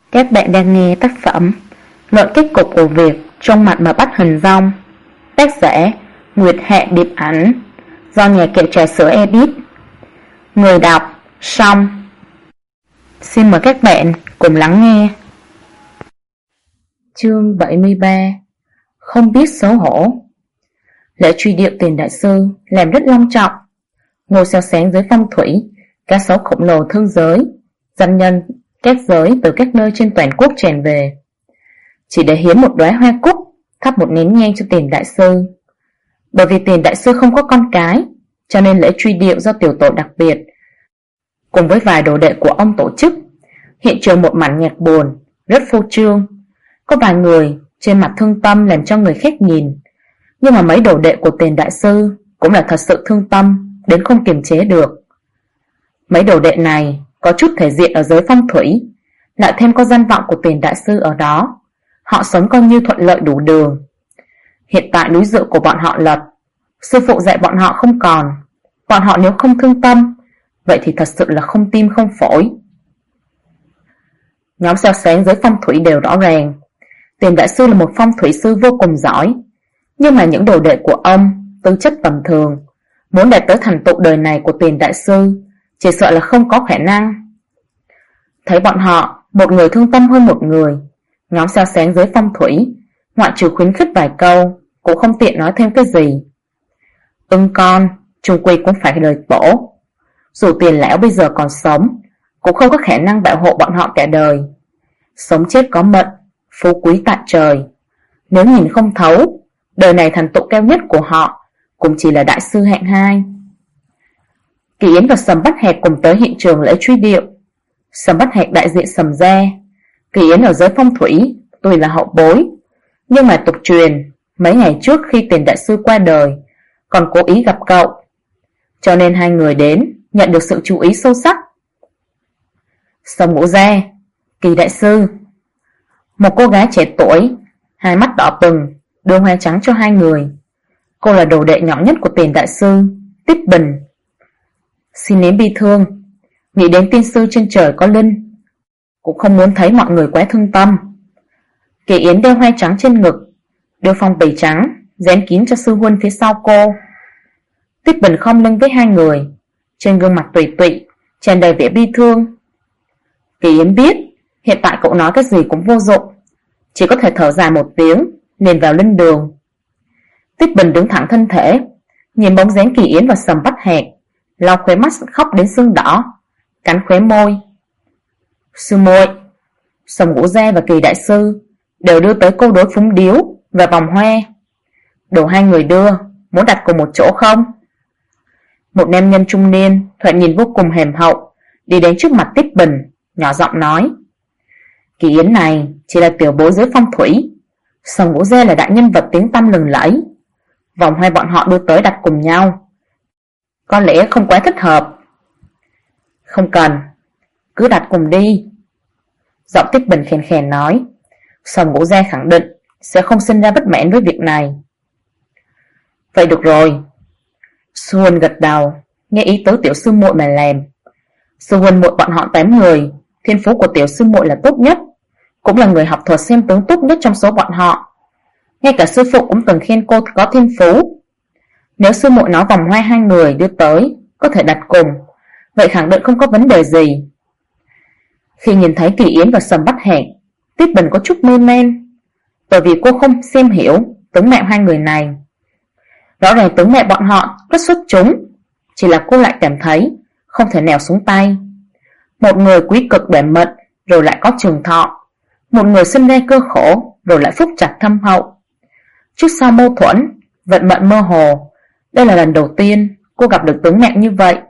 Các bạn đang nghe tác phẩm Luận kết cục của việc trong mặt mà bắt hình dong, tác giả Nguyệt Hạ Điệp Ảnh, do nhà kệ trà sữa edit. Người đọc Song. Xin mời các bạn cùng lắng nghe. Chương 73. Không biết xấu hổ. Lễ truy điệu Tiền đại sư làm rất long trọng. Ngôi sao sáng dưới phong thủy, cá sấu khổng lồ thương giới, danh nhân các giới từ các nơi trên toàn quốc tràn về, chỉ để hiến một đóa hoa cúc, thắp một nén nhang cho Tiền đại sư. Bởi vì Tiền đại sư không có con cái, cho nên lễ truy điệu do tiểu tổ đặc biệt cùng với vài đồ đệ của ông tổ chức. Hiện trường một màn nhạc buồn, rất phô trương. Có vài người trên mặt thương tâm làm cho người khác nhìn, nhưng mà mấy đồ đệ của Tiền đại sư cũng là thật sự thương tâm đến không kiềm chế được. Mấy đồ đệ này có chút thể diện ở giới phong thủy, lại thêm có danh vọng của Tiền đại sư ở đó, họ sống coi như thuận lợi đủ đường. Hiện tại núi rượu của bọn họ lật, sư phụ dạy bọn họ không còn, bọn họ nếu không thương tâm, vậy thì thật sự là không tim không phổi. Nhóm sao sáng giới phong thủy đều rõ ràng, Tiền đại sư là một phong thủy sư vô cùng giỏi, nhưng mà những đồ đệ của ông tư chất tầm thường, muốn đạt tới thành tựu đời này của Tiền đại sư chỉ sợ là không có khả năng. Thấy bọn họ một người thương tâm hơn một người, nhóm sao sáng giới phong thủy ngoại trừ khuyến khích vài câu cũng không tiện nói thêm cái gì. Con chung quy cũng phải đời tổ, dù Tiền lão bây giờ còn sống cũng không có khả năng bảo hộ bọn họ cả đời. Sống chết có mệnh, phú quý tại trời. Nếu nhìn không thấu, đời này thành tựu cao nhất của họ cũng chỉ là đại sư hạng 2. Kỳ Yến và Sầm Bát Hạc cùng tới hiện trường lễ truy điệu. Sầm Bát Hạc đại diện Sầm gia. Kỳ Yến ở giới phong thủy tuy là hậu bối, nhưng mà tục truyền mấy ngày trước khi Tiền đại sư qua đời còn cố ý gặp cậu, cho nên hai người đến nhận được sự chú ý sâu sắc. Sầm Ngũ gia, Kỳ đại sư. Một cô gái trẻ tuổi, hai mắt đỏ bừng, đưa hoa trắng cho hai người. Cô là đồ đệ nhỏ nhất của Tiền đại sư, Tích Bình. Xin nén bi thương, nghĩ đến tiên sư trên trời có linh, cũng không muốn thấy mọi người quá thương tâm. Kỳ Yến đeo hoa trắng trên ngực, đưa phong bì trắng dán kín cho sư huynh phía sau cô. Tích Bình khom lưng với hai người, trên gương mặt tùy tụy tràn đầy vẻ bi thương. Kỳ Yến biết hiện tại cậu nói cái gì cũng vô dụng, chỉ có thể thở dài một tiếng liền vào linh đường. Tích Bình đứng thẳng thân thể, nhìn bóng dáng Kỳ Yến và Sầm Bát Hạc, lau khóe mắt khóc đến sưng đỏ, cắn khóe môi. Sư muội, Sầm Ngũ gia và Kỳ đại sư đều đưa tới câu đối phúng điếu và vòng hoa. Đồ hai người đưa, muốn đặt cùng một chỗ không? Một nam nhân trung niên, thoạt nhìn vô cùng hèm hậu, đi đến trước mặt Tích Bình, nhỏ giọng nói. Kỳ Yến này chỉ là tiểu bối giới phong thủy, Sầm Ngũ gia là đại nhân vật tiếng tăm lừng lẫy. Vòng hoa bọn họ đưa tới đặt cùng nhau, có lẽ không quá thích hợp. Không cần, cứ đặt cùng đi. Giọng Tích Bình khèn khèn nói. Sầm Ngũ gia khẳng định sẽ không sinh ra bất mãn với việc này. Vậy được rồi. Sư huynh gật đầu, nghe ý tứ tiểu sư muội mà làm. Sư huynh muội bọn họ 8 người, thiên phú của tiểu sư muội là tốt nhất, cũng là người học thuật xem tướng tốt nhất trong số bọn họ. Ngay cả sư phụ cũng từng khen cô có thiên phú. Nếu sư muội nói vòng hoa hai người đưa tới có thể đặt cùng, vậy khẳng định không có vấn đề gì. Khi nhìn thấy Kỳ Yến và Sầm Bát Hạc, Tích Bình có chút mê man, bởi vì cô không xem hiểu tướng mạo hai người này. Rõ ràng tướng mạo bọn họ rất xuất chúng, chỉ là cô lại cảm thấy không thể nào xuống tay. Một người quý cực bản mệnh rồi lại có trường thọ, một người sinh ra cơ khổ rồi lại phúc trạch thâm hậu. Trước sau mâu thuẫn, vận mệnh mơ hồ. Đây là lần đầu tiên cô gặp được tướng mạo như vậy.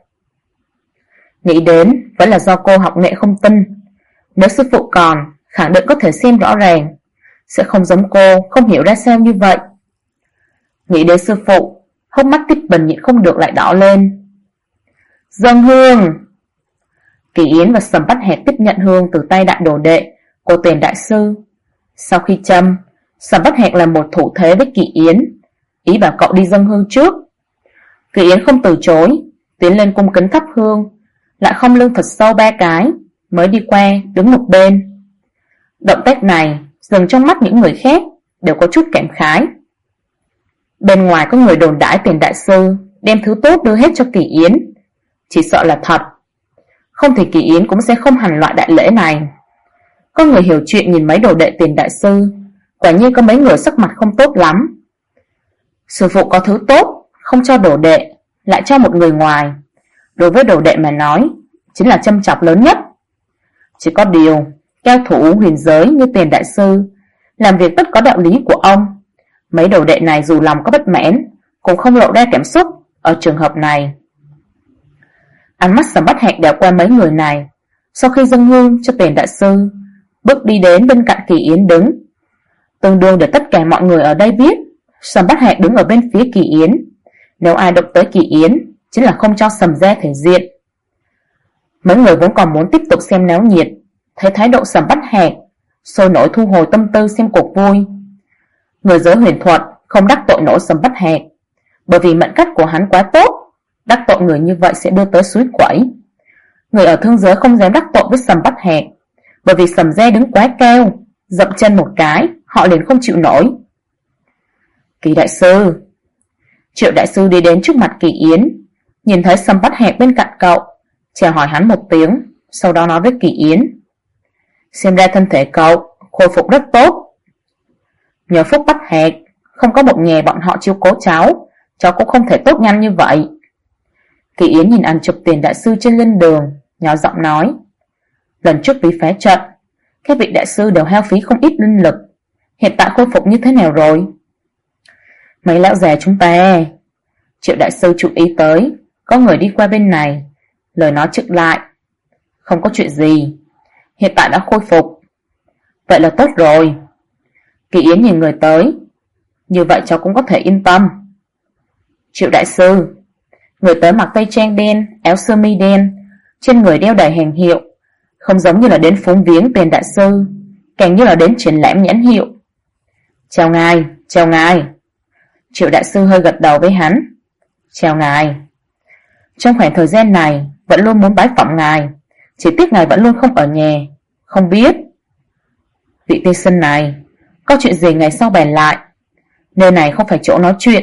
Nghĩ đến vẫn là do cô học nghệ không tinh. Nếu sư phụ còn, khẳng định có thể xem rõ ràng, sẽ không giống cô không hiểu ra sao như vậy. Nghĩ đến sư phụ, hốc mắt Tích Bình nhịn không được lại đỏ lên. Dâng hương. Kỳ Yến và Sầm Bát Hạc tiếp nhận hương từ tay đại đồ đệ của Tiền đại sư. Sau khi châm, Sầm Bát Hạc làm một thủ thế với Kỳ Yến, ý bảo cậu đi dâng hương trước. Kỳ Yến không từ chối, tiến lên cung kính thắp hương, lại không lưng thật sâu 3 cái, mới đi qua đứng một bên. Động tác này dừng trong mắt những người khác đều có chút cảm khái. Bên ngoài có người đồn đãi Tiền đại sư đem thứ tốt đưa hết cho Kỳ Yến, chỉ sợ là thật. Không thì Kỳ Yến cũng sẽ không hành loại đại lễ này. Có người hiểu chuyện nhìn mấy đồ đệ Tiền đại sư, quả nhiên có mấy người sắc mặt không tốt lắm. Sư phụ có thứ tốt không cho đồ đệ, lại cho một người ngoài, đối với đồ đệ mà nói chính là châm chọc lớn nhất. Chỉ có điều cao thủ huyền giới như Tiền đại sư làm việc tất có đạo lý của ông. Mấy đồ đệ này dù lòng có bất mãn cũng không lộ ra cảm xúc ở trường hợp này. Ánh mắt Sầm Bát Hạc đảo qua mấy người này, sau khi dâng hương cho Tiền đại sư, bước đi đến bên cạnh Kỳ Yến đứng. Tương đương để tất cả mọi người ở đây biết Sầm Bát Hạc đứng ở bên phía Kỳ Yến. Nếu ai động tới Kỳ Yến chính là không cho Sầm gia thể diện. Mấy người vốn còn muốn tiếp tục xem náo nhiệt, thấy thái độ Sầm Bát Hạc, sôi nổi thu hồi tâm tư xem cuộc vui. Người giới huyền thuật không đắc tội nổi Sầm Bát Hạc, bởi vì mệnh cách của hắn quá tốt, đắc tội người như vậy sẽ đưa tới suối quẩy. Người ở thương giới không dám đắc tội với Sầm Bát Hạc, bởi vì Sầm gia đứng quá cao, dậm chân một cái họ liền không chịu nổi. Kỳ đại sư. Triệu đại sư đi đến trước mặt Kỳ Yến, nhìn thấy Sầm Bát Hạc bên cạnh cậu, chào hỏi hắn một tiếng, sau đó nói với Kỳ Yến: xem ra thân thể cậu khôi phục rất tốt. Nhờ phúc Bát Hạc, không có một nhà bọn họ chiếu cố cháu cũng không thể tốt nhanh như vậy. Kỳ Yến nhìn ảnh chụp Tiền đại sư trên linh đường, nhỏ giọng nói: lần trước bị phá trận, các vị đại sư đều hao phí không ít linh lực, hiện tại khôi phục như thế nào rồi? Mấy lão già chúng ta. Triệu đại sư chú ý tới có người đi qua bên này, lời nói trực lại: không có chuyện gì, hiện tại đã khôi phục. Vậy là tốt rồi. Kỳ Yến nhìn người tới: như vậy cháu cũng có thể yên tâm. Triệu đại sư. Người tới mặc tây trang đen, áo sơ mi đen, trên người đeo đầy hàng hiệu, không giống như là đến phúng viếng Tiền đại sư, càng như là đến triển lãm nhãn hiệu. Chào ngài, chào ngài. Triệu đại sư hơi gật đầu với hắn: chào ngài. Trong khoảng thời gian này vẫn luôn muốn bái phỏng ngài, chỉ tiếc ngài vẫn luôn không ở nhà, không biết. Vị tiên sinh này, có chuyện gì ngày sau bàn lại, nơi này không phải chỗ nói chuyện.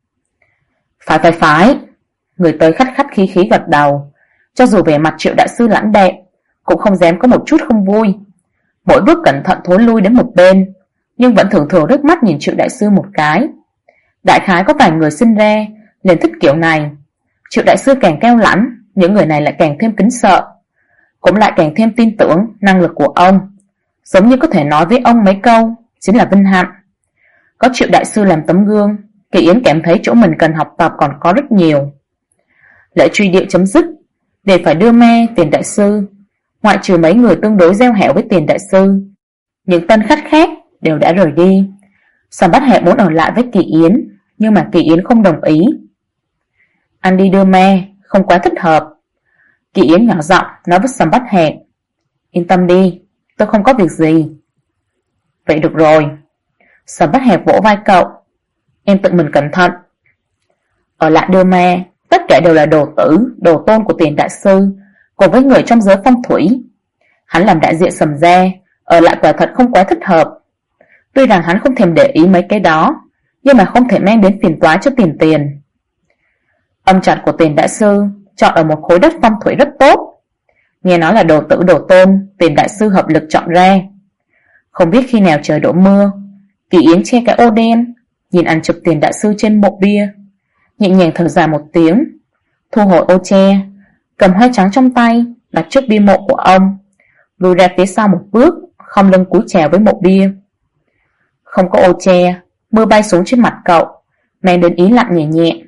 Phải. Người tới khách khách khí khí gật đầu, cho dù vẻ mặt Triệu đại sư lãnh đạm, cũng không dám có một chút không vui. Mỗi bước cẩn thận thối lui đến một bên, nhưng vẫn thường thường rước mắt nhìn Triệu đại sư một cái. Đại khái có vài người sinh ra liền thích kiểu này. Triệu đại sư càng cao lãnh, những người này lại càng thêm kính sợ, cũng lại càng thêm tin tưởng năng lực của ông, giống như có thể nói với ông mấy câu chính là vinh hạnh. Có Triệu đại sư làm tấm gương, Kỳ Yến cảm thấy chỗ mình cần học tập còn có rất nhiều. Lễ truy điệu chấm dứt, để phải đưa me Tiền đại sư, ngoại trừ mấy người tương đối giao hảo với Tiền đại sư, những tân khách khác đều đã rời đi. Sầm Bát Hạc muốn ở lại với Kỳ Yến, nhưng mà Kỳ Yến không đồng ý. Anh đi đưa me không quá thích hợp. Kỳ Yến nhỏ giọng nói với Sầm Bát Hạc: yên tâm đi, tôi không có việc gì. Vậy được rồi. Sầm Bát Hạc vỗ vai cậu: em tự mình cẩn thận. Ở lại đưa me tất cả đều là đồ tử, đồ tôn của Tiền đại sư, cùng với người trong giới phong thủy. Hắn làm đại diện Sầm gia, ở lại quả thật không quá thích hợp. Tuy rằng hắn không thèm để ý mấy cái đó, nhưng mà không thể mang đến phiền toái cho tiền. Âm trận của Tiền đại sư chọn ở một khối đất phong thủy rất tốt, nghe nói là đồ tử đồ tôn Tiền đại sư hợp lực chọn ra. Không biết khi nào trời đổ mưa, Kỳ Yến che cái ô đen, nhìn ảnh chụp Tiền đại sư trên mộ bia, nhẹ nhàng thở dài một tiếng, thu hồi ô che, cầm hoa trắng trong tay đặt trước bia mộ của ông, lùi ra phía sau một bước, khom lưng cúi chào với mộ bia. Không có ô che, mưa bay xuống trên mặt cậu, mang đến ý lạnh nhẹ nhẹ.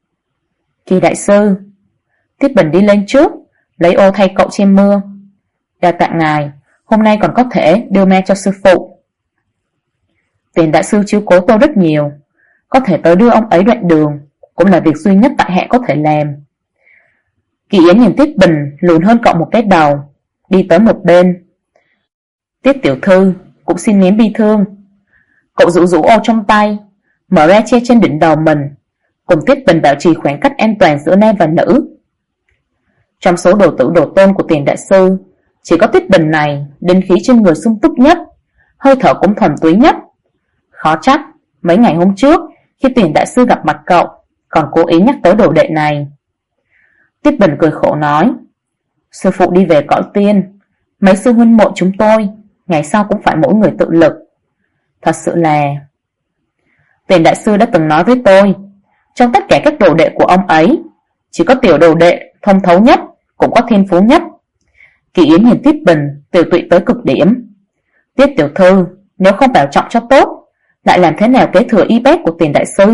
Kỳ đại sư. Tiết Bình đi lên trước, lấy ô thay cậu che mưa. Đa tạ ngài, hôm nay còn có thể đưa me cho sư phụ. Tiền đại sư chiếu cố tôi rất nhiều, có thể tới đưa ông ấy đoạn đường cũng là việc duy nhất tại hạ có thể làm. Kỳ Yến nhìn Tiết Bình lùn hơn cậu một cái đầu, đi tới một bên. Tiết tiểu thư cũng xin nén bi thương. Cậu rũ ô trong tay, mở ra che trên đỉnh đầu mình, cùng Tiết Bình bảo trì khoảng cách an toàn giữa nam và nữ. Trong số đồ tử đồ tôn của Tiền đại sư, chỉ có Tiết Bình này linh khí trên người sung túc nhất, hơi thở cũng thuần túy nhất. Khó trách mấy ngày hôm trước khi Tiền đại sư gặp mặt cậu còn cố ý nhắc tới đồ đệ này. Tiết Bình cười khổ nói, sư phụ đi về cõi tiên, mấy sư huynh muội chúng tôi ngày sau cũng phải mỗi người tự lực. Thật sự là... Tiền đại sư đã từng nói với tôi, trong tất cả các đồ đệ của ông ấy, chỉ có tiểu đồ đệ thông thấu nhất, cũng có thiên phú nhất. Kỳ Yến nhìn Tiết Bình tiểu tụy tới cực điểm. Tiết tiểu thư, nếu không bảo trọng cho tốt, lại làm thế nào kế thừa y bát của Tiền đại sư?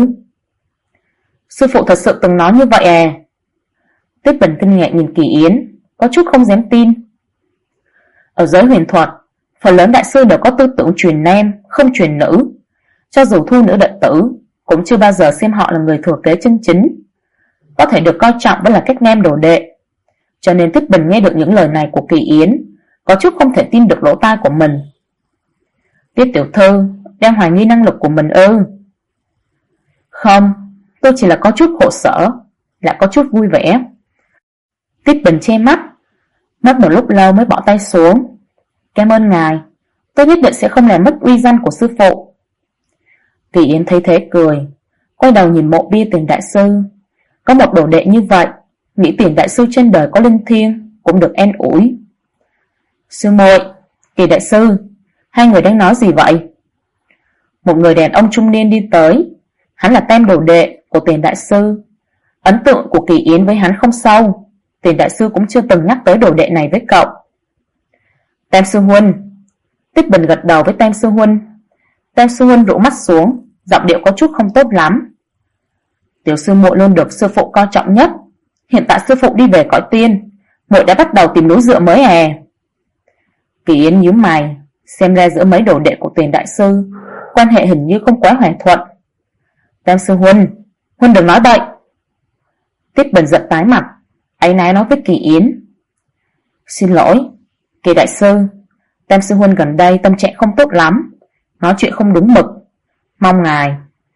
Sư phụ thật sự từng nói như vậy à? Tiết Bình kinh ngạc nhìn Kỳ Yến, có chút không dám tin. Ở giới huyền thuật, phần lớn đại sư đều có tư tưởng truyền nam, không truyền nữ. Cho dù thu nữ đệ tử, cũng chưa bao giờ xem họ là người thừa kế chân chính. Có thể được coi trọng vẫn là các nam đồ đệ. Cho nên Tiết Bình nghe được những lời này của Kỳ Yến, có chút không thể tin được lỗ tai của mình. Tiết tiểu thư đang hoài nghi năng lực của mình ư? Không, tôi chỉ là có chút khổ sở, lại có chút vui vẻ. Tiết Bình che mắt, mất một lúc lâu mới bỏ tay xuống. Cảm ơn ngài, tôi nhất định sẽ không làm mất uy danh của sư phụ. Kỳ Yến thấy thế cười, quay đầu nhìn mộ bia Tiền đại sư. Có một đồ đệ như vậy, nghĩ Tiền đại sư trên đời có linh thiêng, cũng được an ủi. Sư muội, Kỳ đại sư, hai người đang nói gì vậy? Một người đàn ông trung niên đi tới. Hắn là tam đồ đệ của Tiền đại sư. Ấn tượng của Kỳ Yến với hắn không sâu. Tiền đại sư cũng chưa từng nhắc tới đồ đệ này với cậu. Tam sư huynh. Tiết Bình gật đầu với Tam sư huynh. Tam sư huynh rũ mắt xuống, giọng điệu có chút không tốt lắm. Tiểu sư muội luôn được sư phụ coi trọng nhất. Hiện tại sư phụ đi về cõi tiên, muội đã bắt đầu tìm núi dựa mới à? Kỳ Yến nhíu mày, xem ra giữa mấy đồ đệ của Tiền đại sư quan hệ hình như không quá hòa thuận. Tam sư huynh đừng nói bậy. Tiết Bình giận tái mặt, áy náy nói với Kỳ Yến. Xin lỗi, Kỳ đại sư, Tam sư huynh gần đây tâm trạng không tốt lắm, nói chuyện không đúng mực, mong ngài.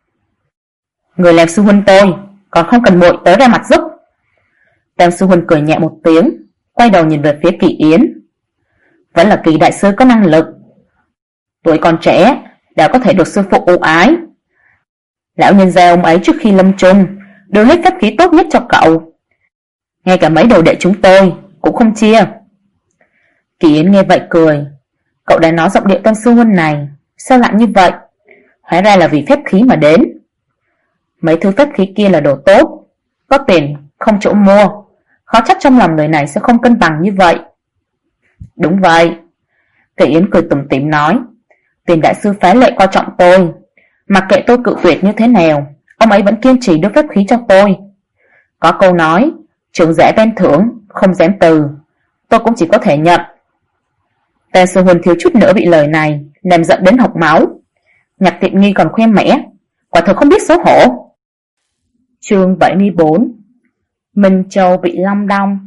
Người làm sư huynh tôi, còn không cần muội tới ra mặt giúp. Tam sư huynh cười nhẹ một tiếng, quay đầu nhìn về phía Kỳ Yến. Vẫn là Kỳ đại sư có năng lực, tuổi còn trẻ đã có thể được sư phụ ưu ái. Lão nhân gia ông ấy trước khi lâm chung đưa hết phép khí tốt nhất cho cậu, ngay cả mấy đồ đệ chúng tôi cũng không chia. Kỳ Yến nghe vậy cười, cậu đã nói giọng điệu Tam sư huynh này sao lại như vậy? Hóa ra là vì phép khí mà đến. Mấy thứ phép khí kia là đồ tốt, có tiền không chỗ mua, khó trách trong lòng người này sẽ không cân bằng như vậy. Đúng vậy, Kỳ Yến cười tủm tỉm nói, Tiền đại sư phá lệ coi trọng tôi, mặc kệ tôi cự tuyệt như thế nào, ông ấy vẫn kiên trì đưa phép khí cho tôi. Có câu nói, trưởng giả ban thưởng, không dám từ, tôi cũng chỉ có thể nhận. Tam sư huynh thiếu chút nữa bị lời này làm giận đến hộc máu. Nhặt tiện nghi còn khoe mẽ, quả thực không biết xấu hổ. Chương 74. Minh Châu bị long đong.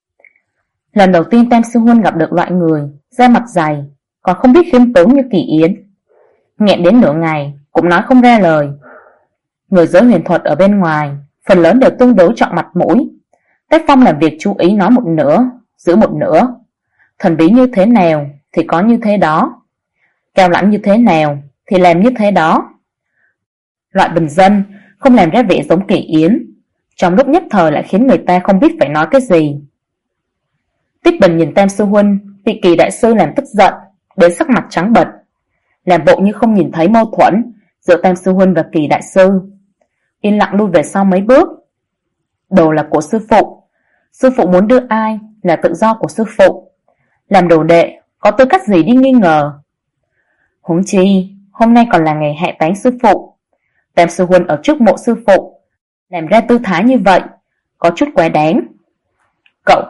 Lần đầu tiên Tam sư huynh gặp được loại người da mặt dày, còn không biết khiêm tốn như Kỳ Yến. Nghẹn đến nửa ngày cũng nói không ra lời. Người giới huyền thuật ở bên ngoài phần lớn đều tương đối trọng mặt mũi, tác phong làm việc chú ý nói một nửa, giữ một nửa. Thần bí như thế nào thì có như thế đó, cao lãnh như thế nào thì làm như thế đó. Loại bình dân không làm ra vẻ giống Kỳ Yến, trong lúc nhất thời lại khiến người ta không biết phải nói cái gì. Tiết Bình nhìn Tam sư huynh bị Kỳ đại sư làm tức giận đến sắc mặt trắng bệch, làm bộ như không nhìn thấy mâu thuẫn giữa Tam sư huynh và Kỳ đại sư, yên lặng lui về sau mấy bước. Đồ là của sư phụ muốn đưa ai là tự do của sư phụ, làm đồ đệ có tư cách gì đi nghi ngờ. Huống chi hôm nay còn là ngày hạ táng sư phụ, Tam sư huynh ở trước mộ sư phụ làm ra tư thái như vậy có chút quá đáng. Cậu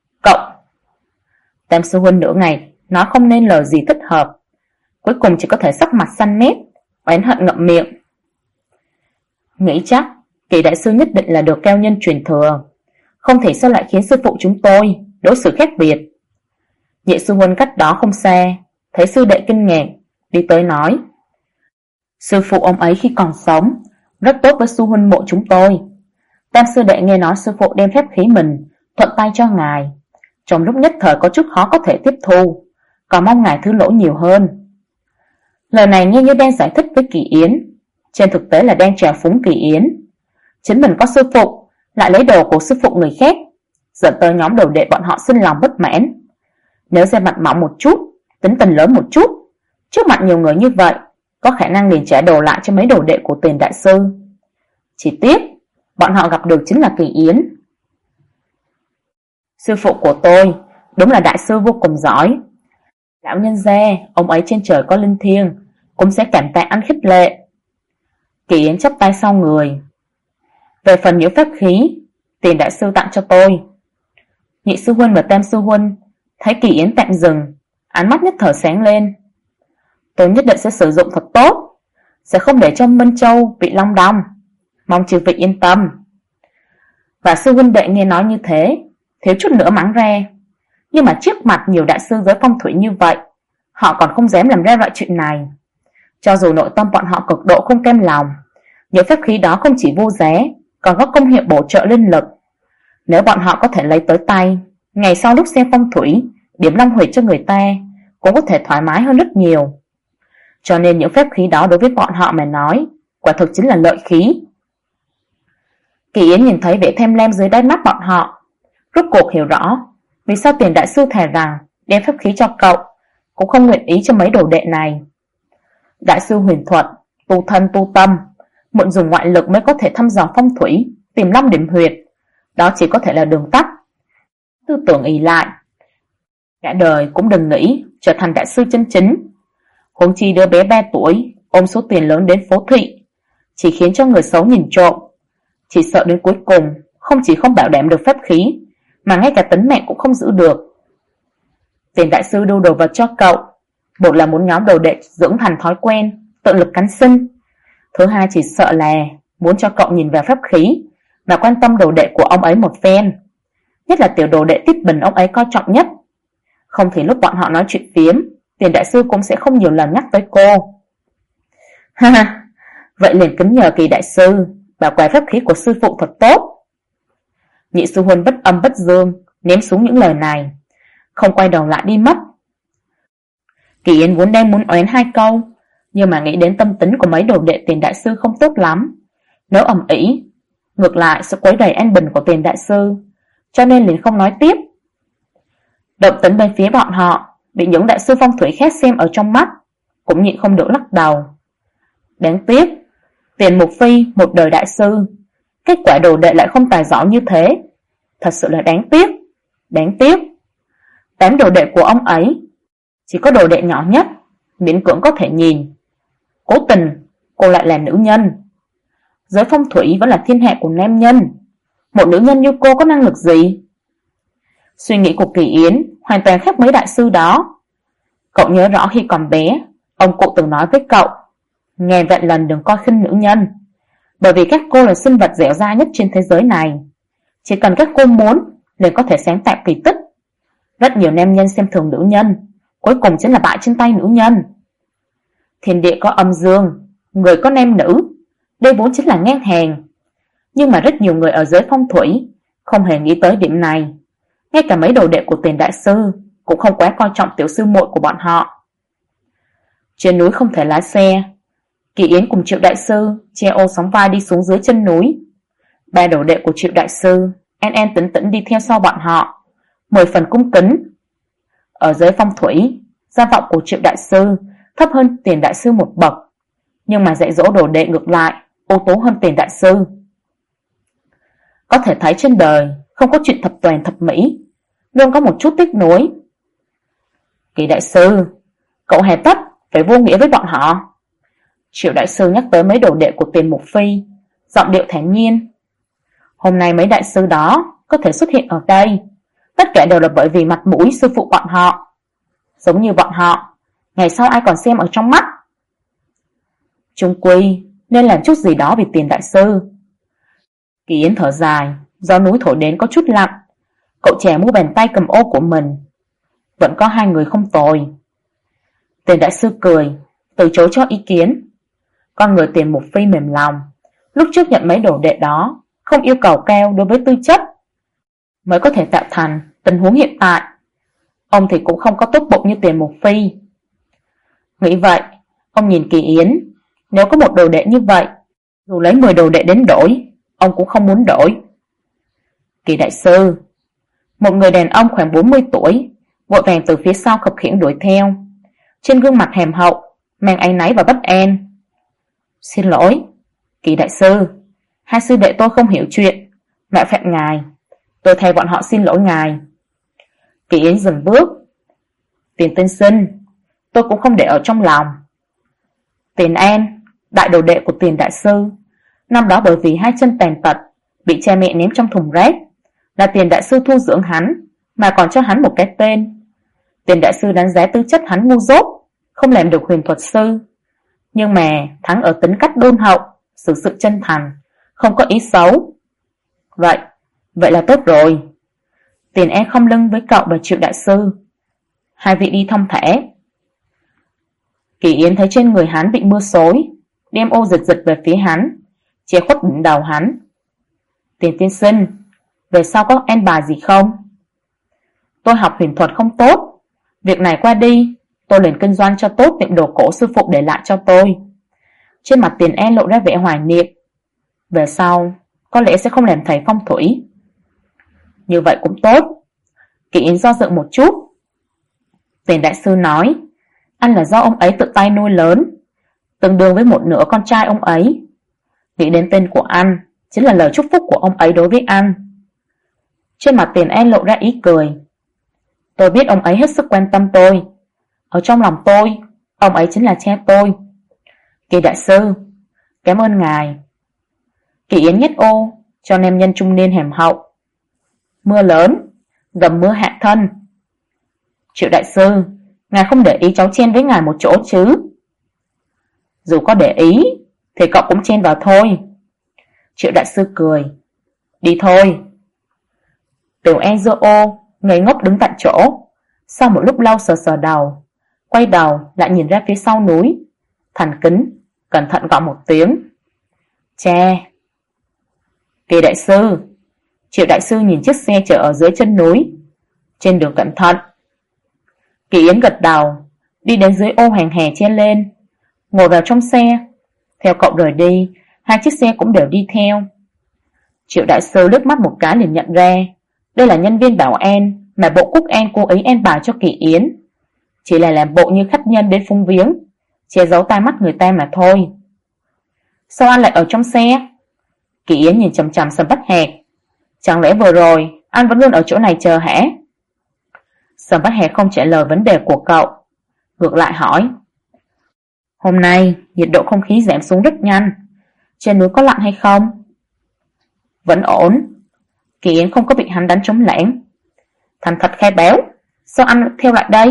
Tam sư huynh nửa ngày nói không nên lời gì thích hợp, cuối cùng chỉ có thể sắc mặt xanh mét, oán hận ngậm miệng. Nghĩ chắc Kỳ đại sư nhất định là được cao nhân truyền thừa, không thể sao lại khiến sư phụ chúng tôi đối xử khác biệt. Nhị sư huynh cách đó không xa, thấy sư đệ kinh ngạc, đi tới nói, sư phụ ông ấy khi còn sống rất tốt với sư huynh mộ chúng tôi. Tam sư đệ nghe nói sư phụ đem phép khí mình thuận tay cho ngài, trong lúc nhất thời có chút khó có thể tiếp thu, còn mong ngài thứ lỗi nhiều hơn. Lời này nghe như đang giải thích với Kỳ Yến, trên thực tế là đang trào phúng Kỳ Yến. Chính mình có sư phụ, lại lấy đồ của sư phụ người khác, dẫn tới nhóm đồ đệ bọn họ sinh lòng bất mãn. Nếu ra mặt mỏng một chút, tính tình lớn một chút, trước mặt nhiều người như vậy, có khả năng liền trả đồ lại cho mấy đồ đệ của Tiền đại sư. Chỉ tiếc, bọn họ gặp được chính là Kỳ Yến. Sư phụ của tôi, đúng là đại sư vô cùng giỏi. Lão nhân gia, ông ấy trên trời có linh thiêng, cũng sẽ cảm tạ anh khích lệ. Kỳ Yến chắp tay sau người. Về phần những phép khí, Tiền đại sư tặng cho tôi. Nhị sư huynh và tam sư huynh thấy Kỳ Yến tạm dừng, ánh mắt nhất thời sáng lên. Tôi nhất định sẽ sử dụng thật tốt, sẽ không để cho Minh Châu bị long đong, mong chư vị yên tâm. Và sư huynh đệ nghe nói như thế, thiếu chút nữa mắng ra. Nhưng mà trước mặt nhiều đại sư giới phong thủy như vậy, họ còn không dám làm ra loại chuyện này. Cho dù nội tâm bọn họ cực độ không cam lòng, những phép khí đó không chỉ vô giá, còn có công hiệu bổ trợ linh lực. Nếu bọn họ có thể lấy tới tay, ngày sau lúc xem phong thủy, điểm long huyệt cho người ta, cũng có thể thoải mái hơn rất nhiều. Cho nên những phép khí đó đối với bọn họ mà nói, quả thực chính là lợi khí. Kỳ Yến nhìn thấy vẻ tham lam dưới đáy mắt bọn họ, rốt cuộc hiểu rõ vì sao Tiền đại sư thề rằng đem phép khí cho cậu, cũng không nguyện ý cho mấy đồ đệ này. Đại sư huyền thuật, tu thân tu tâm, mượn dùng ngoại lực mới có thể thăm dò phong thủy, tìm long điểm huyệt, đó chỉ có thể là đường tắt. Tư tưởng ỷ lại, cả đời cũng đừng nghĩ trở thành đại sư chân chính. Huống chi đứa bé 3 tuổi ôm số tiền lớn đến phố thị, chỉ khiến cho người xấu nhìn trộm. Chỉ sợ đến cuối cùng không chỉ không bảo đảm được phép khí, mà ngay cả tính mạng cũng không giữ được. Tiền đại sư đưa đồ vật cho cậu, một là muốn nhóm đồ đệ dưỡng thành thói quen tự lực cánh sinh, thứ hai chỉ sợ là muốn cho cậu nhìn vào phép khí mà quan tâm đồ đệ của ông ấy một phen, nhất là tiểu đồ đệ Tiết Bình ông ấy coi trọng nhất. Không thì lúc bọn họ nói chuyện phiếm, Tiền đại sư cũng sẽ không nhiều lần nhắc tới cô. Ha ha, vậy liền kính nhờ Kỳ đại sư bảo quản phép khí của sư phụ thật tốt. Nhị sư huynh bất âm bất dương ném xuống những lời này, không quay đầu lại đi mất. Kỳ Yến vốn đang muốn oán hai câu, nhưng mà nghĩ đến tâm tính của mấy đồ đệ Tiền đại sư không tốt lắm, nếu ầm ĩ ngược lại sẽ quấy rầy an bình của Tiền đại sư, cho nên liền không nói tiếp. Động tĩnh bên phía bọn họ bị những đại sư phong thủy khác xem ở trong mắt, cũng nhịn không được lắc đầu. Đáng tiếc, Tiền Mục Phi một đời đại sư, kết quả đồ đệ lại không tài giỏi như thế, thật sự là đáng tiếc, đáng tiếc. 8 đồ đệ của ông ấy, chỉ có đồ đệ nhỏ nhất miễn cưỡng có thể nhìn. Cố tình cô lại là nữ nhân. Giới phong thủy vẫn là thiên hạ của nam nhân, một nữ nhân như cô có năng lực gì? Suy nghĩ của Kỳ Yến hoàn toàn khác mấy đại sư đó. Cậu nhớ rõ khi còn bé, ông cụ từng nói với cậu, ngàn vạn lần đừng coi khinh nữ nhân, bởi vì các cô là sinh vật dẻo dai nhất trên thế giới này. Chỉ cần các cô muốn liền có thể sáng tạo kỳ tích. Rất nhiều nam nhân xem thường nữ nhân, cuối cùng chính là bại trên tay nữ nhân. Thiên địa có âm dương, người có nam nữ, đây vốn chính là ngang hàng. Nhưng mà rất nhiều người ở giới phong thủy không hề nghĩ tới điểm này. Ngay cả mấy đồ đệ của Tiền đại sư cũng không quá coi trọng tiểu sư muội của bọn họ. Trên núi không thể lái xe, Kỳ Yến cùng Triệu đại sư che ô sóng vai đi xuống dưới chân núi. 3 đồ đệ của Triệu đại sư an an tĩnh tĩnh đi theo sau bọn họ, 10 phần cung kính. Ở giới phong thủy, danh vọng của Triệu đại sư thấp hơn Tiền đại sư một bậc, nhưng mà dạy dỗ đồ đệ ngược lại ưu tú hơn Tiền đại sư. Có thể thấy trên đời không có chuyện thập toàn thập mỹ, luôn có một chút tiếc nuối. Kỳ đại sư, cậu hà tất phải vô nghĩa với bọn họ. Triệu đại sư nhắc tới mấy đồ đệ của Tiền Mục Phi, giọng điệu thản nhiên. Hôm nay mấy đại sư đó có thể xuất hiện ở đây, tất cả đều là bởi vì mặt mũi sư phụ bọn họ. Giống như bọn họ, ngày sau ai còn xem ở trong mắt. Chung quy nên làm chút gì đó vì Tiền đại sư. Kỳ Yến thở dài, gió núi thổi đến có chút lạnh. Cậu trẻ mua bàn tay cầm ô của mình. Vẫn có 2 người không tồi. Tiền đại sư cười, từ chối cho ý kiến. Con người Tiền Mục Phi mềm lòng, lúc trước nhận mấy đồ đệ đó, không yêu cầu cao đối với tư chất, mới có thể tạo thành tình huống hiện tại. Ông thì cũng không có tốt bụng như Tiền Mục Phi. Nghĩ vậy, Ông nhìn Kỳ Yến, nếu có một đồ đệ như vậy, dù lấy 10 đồ đệ đến đổi, ông cũng không muốn đổi. Kỳ đại sư, một người đàn ông khoảng 40 tuổi, vội vàng từ phía sau khập khiễng đuổi theo. Trên gương mặt hèm hậu, mang áy náy và bất an. Xin lỗi, Kỳ đại sư, hai sư đệ tôi không hiểu chuyện, mạo phạm ngài. Tôi thay bọn họ xin lỗi ngài. Kỳ Yến dừng bước. Tiền tiên sinh, tôi cũng không để ở trong lòng. Tiền An, đại đồ đệ của Tiền đại sư, năm đó bởi vì hai chân tàn tật, bị cha mẹ ném trong thùng rác, là Tiền đại sư thu dưỡng hắn, mà còn cho hắn một cái tên. Tiền đại sư đánh giá tư chất hắn ngu dốt, không làm được huyền thuật sư. Nhưng mà thắng ở tính cách đôn hậu, xử sự chân thành, không có ý xấu. Vậy là tốt rồi. Tiền An không lưng với cậu và Triệu đại sư. Hai vị đi thong thả. Kỳ Yến thấy trên người hắn bị mưa xối, đem ô giật giật về phía hắn, che khuất đỉnh đầu hắn. Tiền tiên sinh, về sau có an bài gì không? Tôi học huyền thuật không tốt, việc này qua đi, tôi liền kinh doanh cho tốt tiệm đồ cổ sư phụ để lại cho tôi. Trên mặt Tiền An lộ ra vẻ hoài niệm. Về sau, có lẽ sẽ không làm thầy phong thủy. Như vậy cũng tốt. Kỳ Yến do dự một chút. Tiền đại sư nói, anh là do ông ấy tự tay nuôi lớn, tương đương với một nửa con trai ông ấy. Nghĩ đến tên của anh, chính là lời chúc phúc của ông ấy đối với anh. Trên mặt Tiền An lộ ra ý cười. Tôi biết ông ấy hết sức quan tâm tôi. Ở trong lòng tôi, ông ấy chính là cha tôi. Kỳ đại sư, cảm ơn ngài. Kỳ Yến nhét ô cho nam nhân trung niên hèm hậu. Mưa lớn, dầm mưa hạ thân. Triệu đại sư, ngài không để ý cháu chen với ngài một chỗ chứ? Dù có để ý, thì cậu cũng chen vào thôi. Triệu đại sư cười. Đi thôi. Tiểu An giơ ô, ngây ngốc đứng tại chỗ. Sau một lúc lâu sờ sờ đầu, quay đầu lại nhìn ra phía sau núi, thành kính, cẩn thận gọi một tiếng. Cha. Kỳ đại sư. Triệu đại sư nhìn chiếc xe chở ở dưới chân núi. Trên đường cẩn thận. Kỳ Yến gật đầu, đi đến dưới ô hàng hè chen lên, ngồi vào trong xe. Theo cậu rời đi, hai chiếc xe cũng đều đi theo. Triệu đại sư liếc mắt một cái liền nhận ra, đây là nhân viên bảo an mà bộ Cúc An cố ý an bài cho Kỳ Yến. Chỉ là làm bộ như khách nhân đến phúng viếng, che giấu tai mắt người ta mà thôi. Sao anh lại ở trong xe? Kỳ Yến nhìn chằm chằm Sầm Bách Hạc. Chẳng lẽ vừa rồi anh vẫn luôn ở chỗ này chờ hả? Sầm Bách Hạc không trả lời vấn đề của cậu, ngược lại hỏi. Hôm nay nhiệt độ không khí giảm xuống rất nhanh, trên núi có lạnh hay không? Vẫn ổn. Kỳ Yến không có bị hắn đánh trống lãng. Thành thật khai báo, sao anh theo lại đây?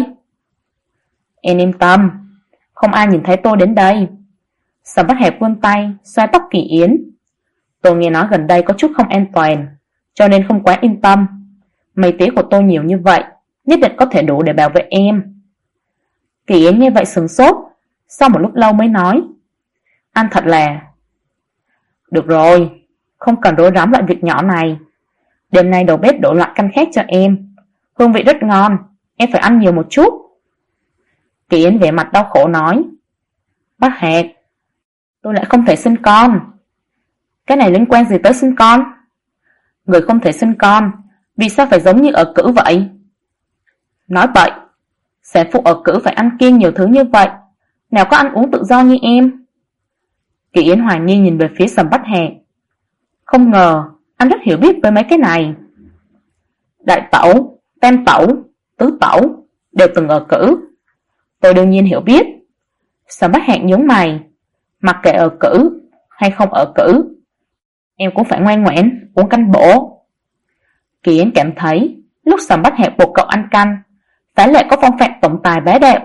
Em yên tâm, không ai nhìn thấy tôi đến đây. Sầm Bách Hạc vươn tay xoa tóc Kỳ Yến. Tôi nghe nói gần đây có chút không an toàn, cho nên không quá yên tâm. Mây tía của tôi nhiều như vậy, nhất định có thể đủ để bảo vệ em. Kỳ Yến nghe vậy sửng sốt, sau một lúc lâu mới nói. Anh thật là... Được rồi, không cần rối rắm loại việc nhỏ này. Đêm nay đầu bếp đổ loại canh khác cho em, hương vị rất ngon, em phải ăn nhiều một chút. Kỳ Yến vẻ mặt đau khổ nói. Bác Hạc, tôi lại không thể sinh con. Cái này liên quan gì tới sinh con? Người không thể sinh con, vì sao phải giống như ở cữ vậy? Nói vậy, sản phụ ở cữ phải ăn kiêng nhiều thứ như vậy, nào có ăn uống tự do như em? Kỳ Yến hoài nghi nhìn về phía Sầm Bách Hạc. Không ngờ, anh rất hiểu biết với mấy cái này. Đại tẩu, tam tẩu, tứ tẩu đều từng ở cữ. Tôi đương nhiên hiểu biết. Sầm Bách Hạc nhướng mày. Mặc kệ ở cữ hay không ở cữ, em cũng phải ngoan ngoãn uống canh bổ. Kỳ Yến cảm thấy lúc Sầm Bách Hạc buộc cậu ăn canh, phá lệ có phong phạm tổng tài bá đạo.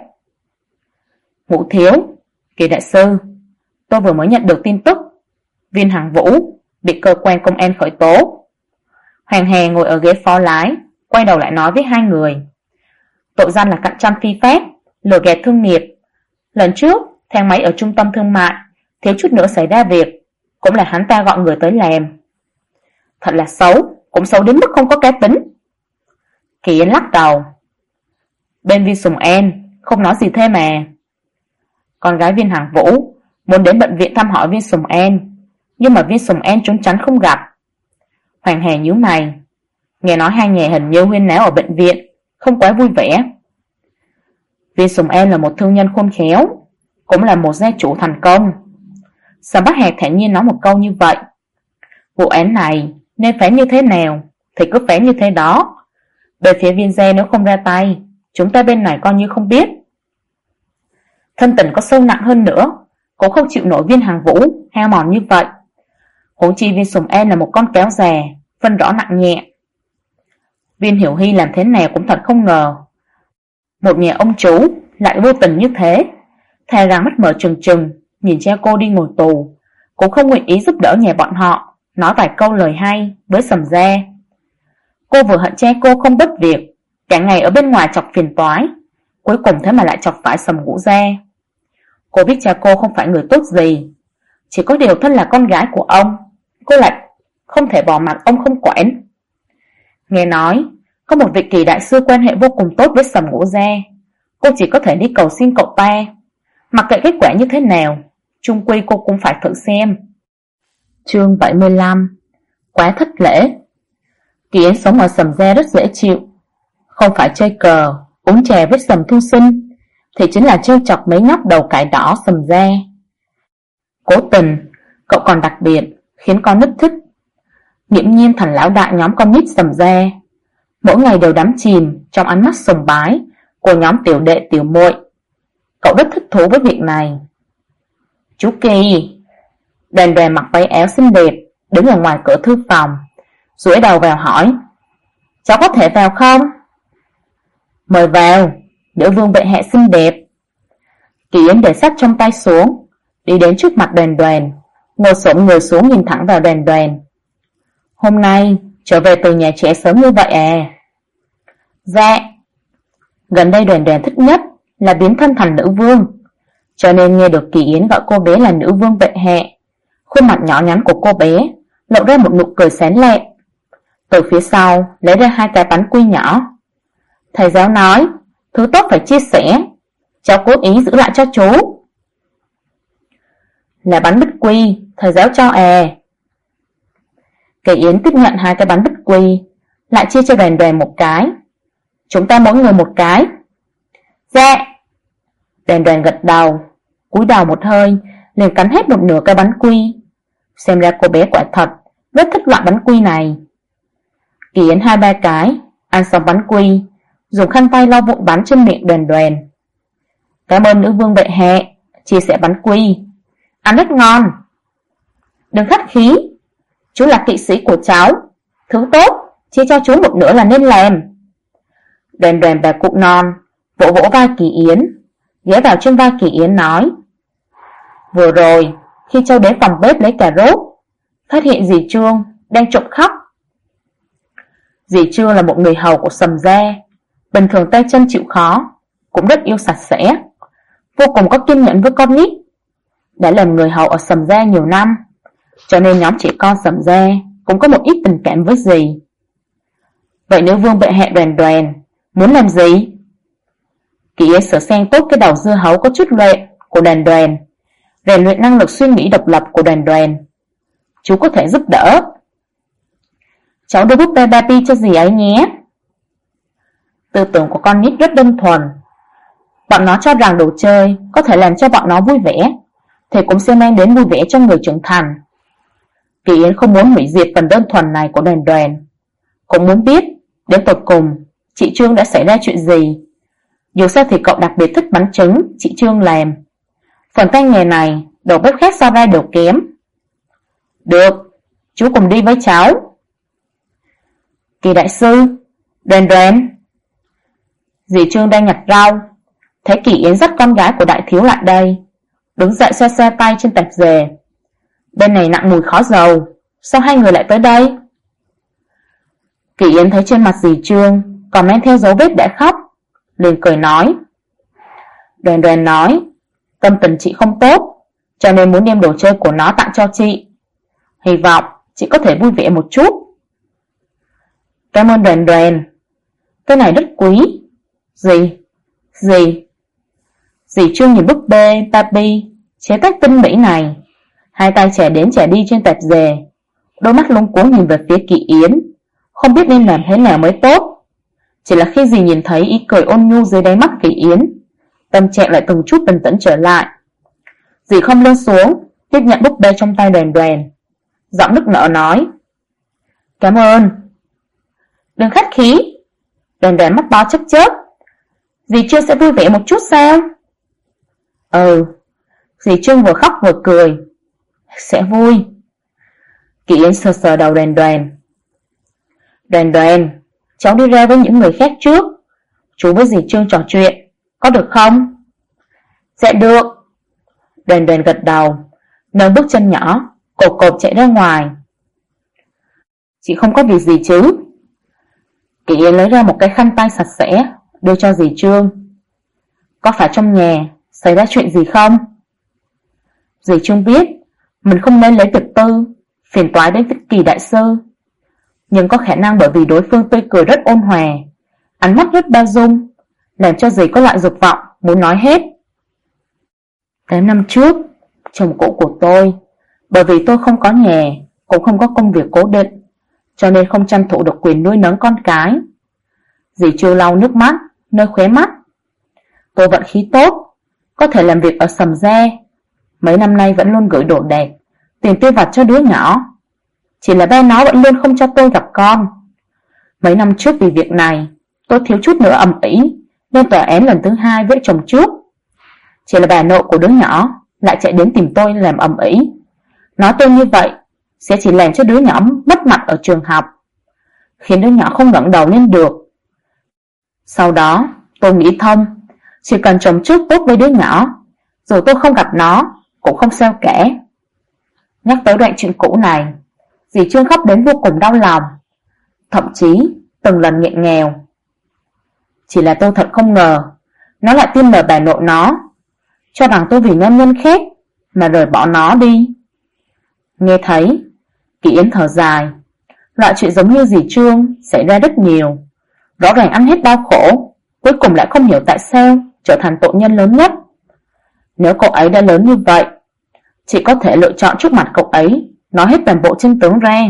Ngũ thiếu, Kỳ đại sư, tôi vừa mới nhận được tin tức Viên Hằng Vũ bị cơ quan công an khởi tố. Hoàng Hà ngồi ở ghế phó lái, quay đầu lại nói với hai người. Tội danh là cạnh tranh phi pháp, lừa gạt thương nghiệp. Lần trước, thang máy ở trung tâm thương mại thiếu chút nữa xảy ra việc, cũng là hắn ta gọi người tới làm. Thật là xấu, cũng xấu đến mức không có cá tính. Kỳ Yến lắc đầu. Bên Viên Sùng An không nói gì thêm mà. Con gái viên Hàng Vũ muốn đến bệnh viện thăm hỏi viên Sùng An, nhưng mà viên Sùng An trốn tránh không gặp. Hoàng Hà nhíu mày, nghe nói hai nhà hình như huyên náo ở bệnh viện, không quá vui vẻ. Viên Sùng An là một thương nhân khôn khéo, cũng là một gia chủ thành công. Sầm Bắc Hạc thản nhiên nói một câu như vậy. Vụ án này nên phán như thế nào thì cứ phán như thế đó. Về phía viên gia nếu không ra tay, chúng ta bên này coi như không biết. Thân tình có sâu nặng hơn nữa cũng không chịu nổi viên Hàng Vũ hao mòn như vậy. Huống chi viên Sùng An là một con cáo già, phân rõ nặng nhẹ. Viên Hiểu Hy làm thế nào cũng thật không ngờ, một nhà ông chú lại vô tình như thế. Thà rằng mắt mở trừng trừng nhìn cha cô đi ngồi tù, cũng không nguyện ý giúp đỡ nhà bọn họ nói vài câu lời hay với Sầm gia. Cô vừa hận cha cô không bất việc, cả ngày ở bên ngoài chọc phiền toái, cuối cùng thế mà lại chọc phải Sầm Ngũ gia. Cô biết cha cô không phải người tốt gì, chỉ có điều thân là con gái của ông, cô lại không thể bỏ mặc ông không quản. Nghe nói có một vị Kỳ đại sư quan hệ vô cùng tốt với Sầm Ngũ gia, cô chỉ có thể đi cầu xin cậu ta. Mặc kệ kết quả như thế nào, chung quy cô cũng phải thử xem. Chương 75. Quá thất lễ. Kỳ Yến sống ở Sầm gia rất dễ chịu, không phải chơi cờ, uống trà với Sầm Thu Sinh, thì chính là trêu chọc mấy nhóc đầu cải đỏ Sầm gia. Cố tình, cậu còn đặc biệt, khiến con nít thích. Nghiễm nhiên thành lão đại nhóm con nít Sầm gia, mỗi ngày đều đắm chìm trong ánh mắt sùng bái của nhóm tiểu đệ tiểu muội. Cậu rất thích thú với việc này. Chú Kỳ. Đoàn Đoàn mặc váy áo xinh đẹp, đứng ở ngoài cửa thư phòng, duỗi đầu vào hỏi, cháu có thể vào không? Mời vào, nữ vương bệ hạ xinh đẹp. Kỳ Yến để sách trong tay xuống, đi đến trước mặt Đoàn Đoàn, ngồi xổm người xuống nhìn thẳng vào Đoàn Đoàn. Hôm nay trở về từ nhà trẻ sớm như vậy à? Dạ. Gần đây Đoàn Đoàn thích nhất là biến thân thành nữ vương, cho nên nghe được Kỳ Yến gọi cô bé là nữ vương bệ hạ, khuôn mặt nhỏ nhắn của cô bé lộ ra một nụ cười sáng lẹ. Từ phía sau lấy ra 2 cái bánh quy nhỏ. Thầy giáo nói, thứ tốt phải chia sẻ, cháu cố ý giữ lại cho chú. Là bánh bích quy, thầy giáo cho à? Kỳ Yến tiếp nhận 2 cái bánh bích quy, lại chia cho Đoàn Đoàn một cái. Chúng ta mỗi người một cái. Dạ. Đoàn Đoàn gật đầu, cúi đầu một hơi, liền cắn hết một nửa cái bánh quy. Xem ra cô bé quả thật rất thích loại bánh quy này. Kỳ Yến 2-3 cái, ăn xong bánh quy, dùng khăn tay lau vụn bánh trên miệng Đoàn Đoàn. Cảm ơn nữ vương bệ hạ, chia sẻ bánh quy, ăn rất ngon. Đừng khách khí, chú là kỵ sĩ của cháu, thứ tốt, chia cho chú một nửa là nên làm. Đoàn Đoàn và cụ non vỗ vỗ vai Kỳ Yến, ghé vào trên vai Kỳ Yến nói, vừa rồi khi cháu đến phòng bếp lấy cà rốt, phát hiện dì Trương đang trộm khóc. Dì Trương là một người hầu của Sầm gia, bình thường tay chân chịu khó, cũng rất yêu sạch sẽ, vô cùng có kiên nhẫn với con nít. Đã làm người hầu ở Sầm gia nhiều năm, cho nên nhóm trẻ con Sầm gia cũng có một ít tình cảm với dì. Vậy nữ vương bệ hạ Đoàn Đoàn muốn làm gì? Kỳ Yến sửa sang tốt cái đầu dưa hấu có chút loẹt của Đoàn Đoàn, rèn luyện năng lực suy nghĩ độc lập của Đoàn Đoàn. Chú có thể giúp đỡ. Cháu đưa búp bê Barbie cho dì ấy nhé. Tư tưởng của con nít rất đơn thuần. Bọn nó cho rằng đồ chơi có thể làm cho bọn nó vui vẻ, thì cũng sẽ mang đến vui vẻ cho người trưởng thành. Kỳ Yến không muốn hủy diệt phần đơn thuần này của Đoàn Đoàn, cũng muốn biết đến tột cùng chị Trương đã xảy ra chuyện gì. Dù sao thì cậu đặc biệt thích bánh trứng chị Trương làm. Phần tay nghề này đầu bếp khác so ra đều kém. Được, chú cùng đi với cháu. Kỳ đại sư, Đoàn Đoàn. Dì Trương đang nhặt rau, thấy Kỳ Yến dắt con gái của đại thiếu lại đây, đứng dậy xoa xoa tay trên tạp dề. Bên này nặng mùi khó dầu, sao hai người lại tới đây? Kỳ Yến thấy trên mặt dì Trương còn men theo dấu vết đã khóc, liền cười nói. Đoàn Đoàn nói, tâm tình chị không tốt, cho nên muốn đem đồ chơi của nó tặng cho chị. Hy vọng chị có thể vui vẻ một chút. Cảm ơn Đoàn Đoàn, cái này rất quý. Gì? Dì Trương nhìn búp bê Barbie chế tác tinh mỹ này, hai tay trẻ đến trẻ đi trên tạp dề, đôi mắt luống cuống nhìn về phía Kỳ Yến, không biết nên làm thế nào mới tốt. Chỉ là khi dì nhìn thấy ý cười ôn nhu dưới đáy mắt Kỳ Yến, tâm trạng lại từng chút bình tĩnh trở lại. Dì không lên xuống, tiếp nhận búp bê trong tay Đoèn Đoèn, giọng nức nở nói: "Cảm ơn." "Đừng khách khí." Đoèn Đoèn mắt to chớp chớp. "Dì Trương sẽ vui vẻ một chút sao?" "Ừ." Dì Trương vừa khóc vừa cười. "Sẽ vui." Kỳ Yến sờ sờ đầu Đoèn Đoèn. "Đoèn Đoèn, cháu đi ra với những người khác trước, chú với dì Trương trò chuyện, có được không?" "Dạ được." Đoèn Đoèn gật đầu, nâng bước chân nhỏ, cộp cộp chạy ra ngoài. "Chị không có việc gì chứ?" Kỳ Yến lấy ra một cái khăn tay sạch sẽ, đưa cho dì Trương. "Có phải trong nhà xảy ra chuyện gì không?" Dì Trương biết mình không nên lấy việc tư phiền toái đến với Kỳ đại sư, nhưng có khả năng bởi vì đối phương tươi cười rất ôn hòa, ánh mắt rất bao dung, làm cho dì có loại dục vọng muốn nói hết. "Cái năm trước, chồng cũ của tôi, bởi vì tôi không có nhà, cũng không có công việc cố định, cho nên không tranh thủ được quyền nuôi nấng con cái." Dì Trương lau nước mắt nơi khóe mắt. "Tôi vận khí tốt, có thể làm việc ở Sầm Gia, mấy năm nay vẫn luôn gửi đồ đạc, tiền tiêu vặt cho đứa nhỏ. Chỉ là ba nó vẫn luôn không cho tôi gặp con. Mấy năm trước vì việc này, tôi thiếu chút nữa ầm ĩ lên tòa án lần thứ 2 với chồng trước. Chỉ là bà nội của đứa nhỏ lại chạy đến tìm tôi làm ầm ĩ, nói tôi như vậy sẽ chỉ làm cho đứa nhỏ mất mặt ở trường học, khiến đứa nhỏ không ngẩng đầu lên được. Sau đó tôi nghĩ thông, chỉ cần chồng trước tốt với đứa nhỏ, dù tôi không gặp nó cũng không sao cả." Nhắc tới đoạn chuyện cũ này, dì Trương khóc đến vô cùng đau lòng, thậm chí từng lần nghẹn ngào. "Chỉ là tôi thật không ngờ nó lại tin lời bà nội nó, cho rằng tôi vì nguyên nhân khác mà rời bỏ nó đi." Nghe thấy, Kỳ Yến thở dài. Loại chuyện giống như dì Trương xảy ra rất nhiều, rõ ràng ăn hết đau khổ, cuối cùng lại không hiểu tại sao trở thành tội nhân lớn nhất. Nếu cậu ấy đã lớn như vậy, chỉ có thể lựa chọn trước mặt cậu ấy nói hết toàn bộ chân tướng ra.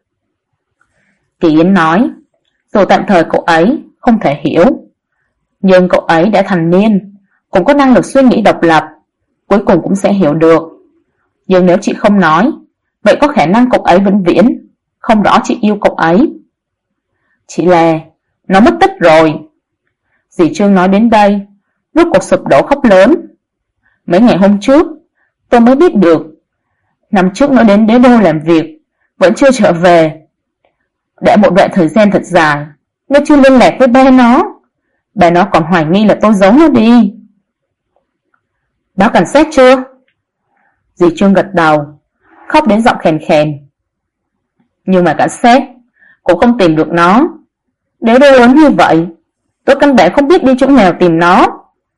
Kỳ Yến nói, dù tạm thời cậu ấy không thể hiểu, nhưng cậu ấy đã thành niên, cũng có năng lực suy nghĩ độc lập, cuối cùng cũng sẽ hiểu được. Nhưng nếu chị không nói, vậy có khả năng cậu ấy vĩnh viễn không rõ chị yêu cậu ấy. Chỉ là nó mất tích rồi. Dì Trương nói đến đây, rốt cuộc sụp đổ khóc lớn. Mấy ngày hôm trước, tôi mới biết được, năm trước nó đến Đế Đô làm việc, vẫn chưa trở về. Đã một đoạn thời gian thật dài, nó chưa liên lạc với ba nó. Bà nó còn hoài nghi là tôi giấu nó đi. Báo cảnh sát chưa? Dì Trương gật đầu, khóc đến giọng khèn khèn. Nhưng mà cảnh sát cũng không tìm được nó. Đế Đô lớn như vậy, tôi căn bản không biết đi chỗ nào tìm nó.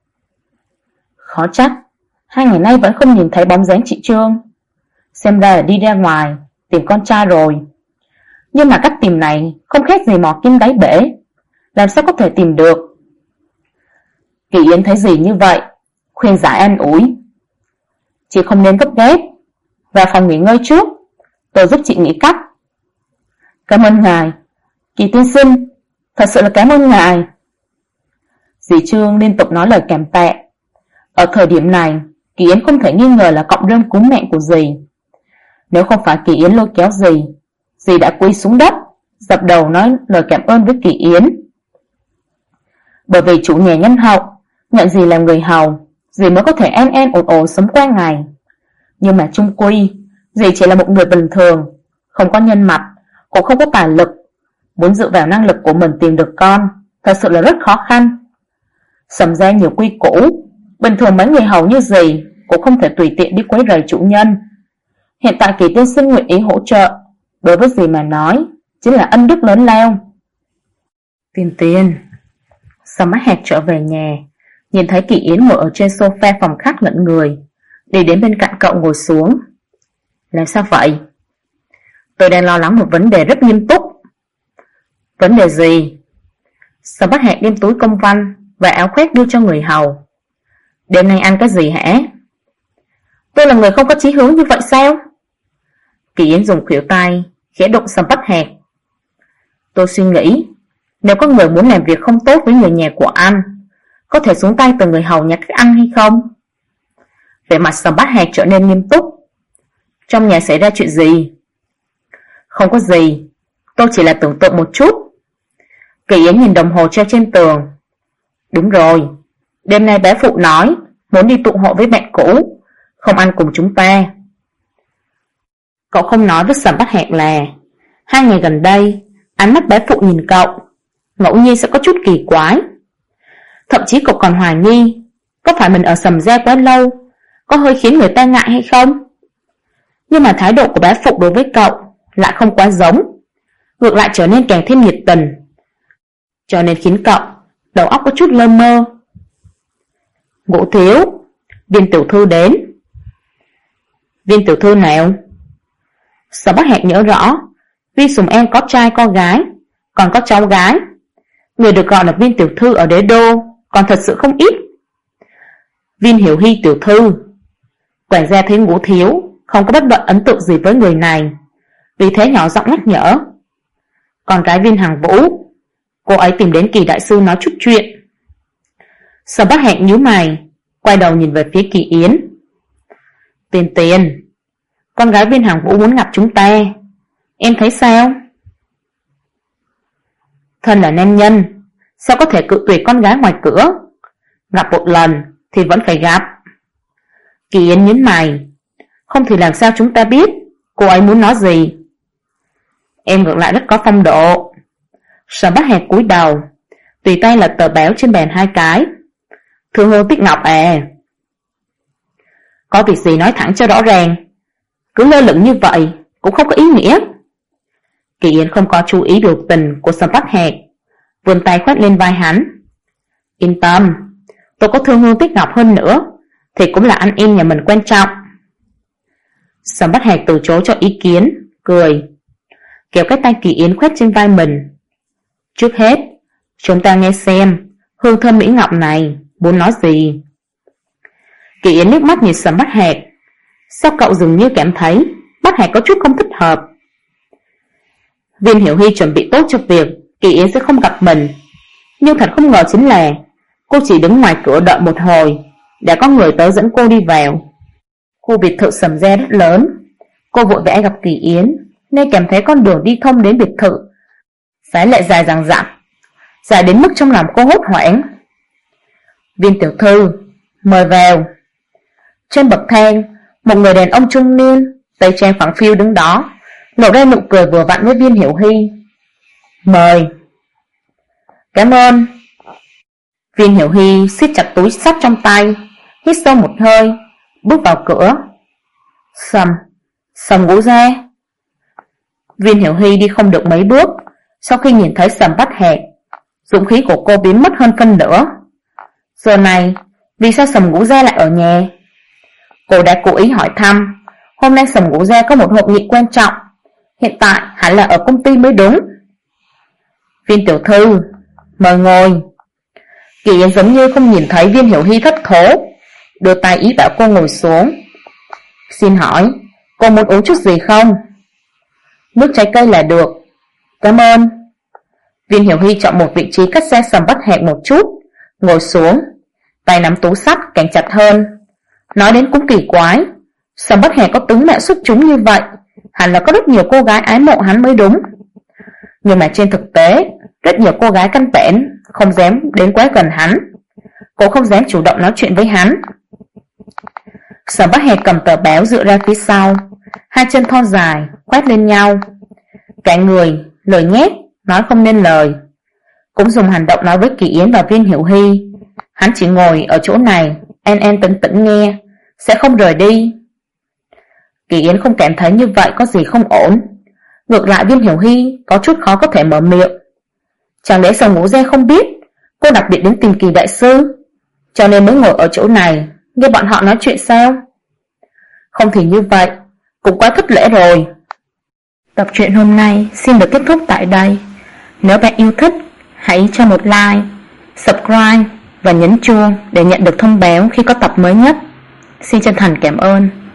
Khó trách 2 ngày nay vẫn không nhìn thấy bóng dáng chị Trương. Xem ra là đi ra ngoài tìm con trai rồi. Nhưng mà cách tìm này không khác gì mò kim đáy bể, làm sao có thể tìm được. Kỳ Yến thấy gì như vậy, khuyên giải an ủi. Chị không nên gấp gáp, vào phòng nghỉ ngơi trước, tôi giúp chị nghĩ cách. Cảm ơn ngài, Kỳ tiên sinh, thật sự là cảm ơn ngài. Dì Trương liên tục nói lời cảm tạ. Ở thời điểm này, Kỳ Yến không thể nghi ngờ là cọng rơm cứu mạng của dì. Nếu không phải Kỳ Yến lôi kéo dì đã quỳ xuống đất, dập đầu nói lời cảm ơn với Kỳ Yến. Bởi vì chủ nhà nhân hậu, nhận dì làm người hầu, dì mới có thể an an ổn ổn sống qua ngày. Nhưng mà chung quy, dì chỉ là một người bình thường, không có nhân mặt, cũng không có tài lực. Muốn dựa vào năng lực của mình tìm được con, thật sự là rất khó khăn. Sầm ra nhiều quy củ, bình thường mấy người hầu như dì cũng không thể tùy tiện đi quấy rầy chủ nhân. Hiện tại Kỳ tiên sinh nguyện ý hỗ trợ, đối với dì mà nói chính là ân đức lớn lao. Tiên Sầm mắt hẹp trở về nhà, nhìn thấy Kỳ Yến ngồi ở trên sofa phòng khách lẫn người, đi đến bên cạnh cậu ngồi xuống. Làm sao vậy? Tôi đang lo lắng một vấn đề rất nghiêm túc. Vấn đề gì? Sầm mắt hẹp đem túi công văn và áo khoác đưa cho người hầu. Đêm nay ăn cái gì hả? Tôi là người không có chí hướng như vậy sao? Kỳ Yến dùng khuỷu tay khẽ đụng Sầm Bách Hạc. Tôi suy nghĩ, nếu có người muốn làm việc không tốt với người nhà của anh, có thể xuống tay từ người hầu nhặt thức ăn hay không? Vẻ mặt Sầm Bách Hạc trở nên nghiêm túc. Trong nhà xảy ra chuyện gì? Không có gì, tôi chỉ là tưởng tượng một chút. Kỳ Yến nhìn đồng hồ treo trên tường. Đúng rồi, đêm nay bé Phụ nói muốn đi tụ hội với bạn cũ, không ăn cùng chúng ta. Cậu không nói với Sầm Bách Hạc là 2 ngày gần đây ánh mắt bé Phụ nhìn cậu ngẫu nhiên sẽ có chút kỳ quái. Thậm chí cậu còn hoài nghi có phải mình ở Sầm gia quá lâu, có hơi khiến người ta ngại hay không. Nhưng mà thái độ của bé Phụ đối với cậu lại không quá giống, ngược lại trở nên càng thêm nhiệt tình, cho nên khiến cậu đầu óc có chút lơ mơ. Ngũ thiếu, Viên tiểu thư đến. Viên tiểu thư nào? Sở Bắc Hạc nhớ rõ, Viên Sùng An có trai có gái, còn có cháu gái. Người được gọi là Viên tiểu thư ở đế đô còn thật sự không ít. Viên Hiểu Hy tiểu thư. Quản gia thấy Ngũ thiếu không có bất luận ấn tượng gì với người này, vì thế nhỏ giọng nhắc nhở. Con gái Viên Hằng Vũ, cô ấy tìm đến Kỳ đại sư nói chút chuyện. Sở Bắc Hạc nhíu mày, quay đầu nhìn về phía Kỳ Yến. Tiền tiền, con gái Viên Hằng Vũ muốn gặp chúng ta, em thấy sao? Thân là nam nhân, sao có thể cự tuyệt con gái ngoài cửa? Gặp một lần thì vẫn phải gặp. Kỳ Yến nhíu mày. Không thì làm sao chúng ta biết cô ấy muốn nói gì? Em ngược lại rất có phong độ. Sở Bắc Hạc cúi đầu, tùy tay lật tờ báo trên bàn 2 cái. Thương Hương Tích Ngọc à? Có việc gì nói thẳng cho rõ ràng, cứ lơ lửng như vậy cũng không có ý nghĩa. Kỳ Yến không có chú ý biểu tình của Sở Bắc Hạc, vươn tay khoét lên vai hắn. Yên tâm, tôi có Thương Hương Tích Ngọc hơn nữa thì cũng là anh em nhà mình quan trọng. Sở Bắc Hạc từ chối cho ý kiến, cười kéo cái tay Kỳ Yến khoét trên vai mình. Trước hết, chúng ta nghe xem hương thơm mỹ ngọc này muốn nói gì. Kỳ Yến liếc mắt nhìn Sở Bắc Hạc. Sao cậu dường như cảm thấy Bắc Hạc có chút không thích hợp? Viên Hiểu Hy chuẩn bị tốt cho việc Kỳ Yến sẽ không gặp mình, nhưng thật không ngờ chính là cô chỉ đứng ngoài cửa đợi một hồi đã có người tới dẫn cô đi vào. Khu biệt thự Sầm gia rất lớn, cô vội vã gặp Kỳ Yến nên cảm thấy con đường đi thông đến biệt thự phải lại dài dằng dặc, dài đến mức trong lòng cô hốt hoảng. Viên tiểu thư, mời vào. Trên bậc thang, một người đàn ông trung niên, tây trang phẳng phiu đứng đó, lộ ra nụ cười vừa vặn với Viên Hiểu Hy. Mời. Cảm ơn. Viên Hiểu Hy siết chặt túi xách trong tay, hít sâu một hơi, bước vào cửa. Sầm Ngũ gia. Viên Hiểu Hy đi không được mấy bước, sau khi nhìn thấy Sầm Bách Hạc, dũng khí của cô biến mất hơn phân nửa. Giờ này, vì sao Sầm Ngũ gia lại ở nhà? Cô đã cố ý hỏi thăm, hôm nay Sầm Ngũ gia có một hội nghị quan trọng, hiện tại hẳn là ở công ty mới đúng. Viên tiểu thư, mời ngồi. Kỳ Yến giống như không nhìn thấy Viên Hiểu Hy thất thố, đưa tay ý bảo cô ngồi xuống. Xin hỏi, cô muốn uống chút gì không? Nước trái cây là được. Cảm ơn. Viên Hiểu Hy chọn một vị trí cách xa Sầm Bách Hạc một chút, ngồi xuống, tay nắm túi xách càng chặt hơn. Nói đến cũng kỳ quái, Sầm Bách Hạc có tướng mạo xuất chúng như vậy, hẳn là có rất nhiều cô gái ái mộ hắn mới đúng. Nhưng mà trên thực tế, rất nhiều cô gái căn bản không dám đến quá gần hắn. Cô không dám chủ động nói chuyện với hắn. Sầm Bách Hạc cầm tờ báo dựa ra phía sau, 2 chân thon dài quét lên nhau, cả người lời nhét nói không nên lời. Cũng dùng hành động nói với Kỳ Yến và Viên Hiểu Hy. Hắn chỉ ngồi ở chỗ này an tĩnh tĩnh nghe, sẽ không rời đi. Kỳ Yến không cảm thấy như vậy có gì không ổn. Ngược lại Viên Hiểu Hy có chút khó có thể mở miệng. Chẳng lẽ Sầm Ngũ gia không biết cô đặc biệt đến tìm Kỳ đại sư, cho nên mới ngồi ở chỗ này nghe bọn họ nói chuyện sao? Không thì như vậy cũng quá thất lễ rồi. Tập truyện hôm nay xin được kết thúc tại đây. Nếu bạn yêu thích, hãy cho một like, subscribe và nhấn chuông để nhận được thông báo khi có tập mới nhất. Xin chân thành cảm ơn.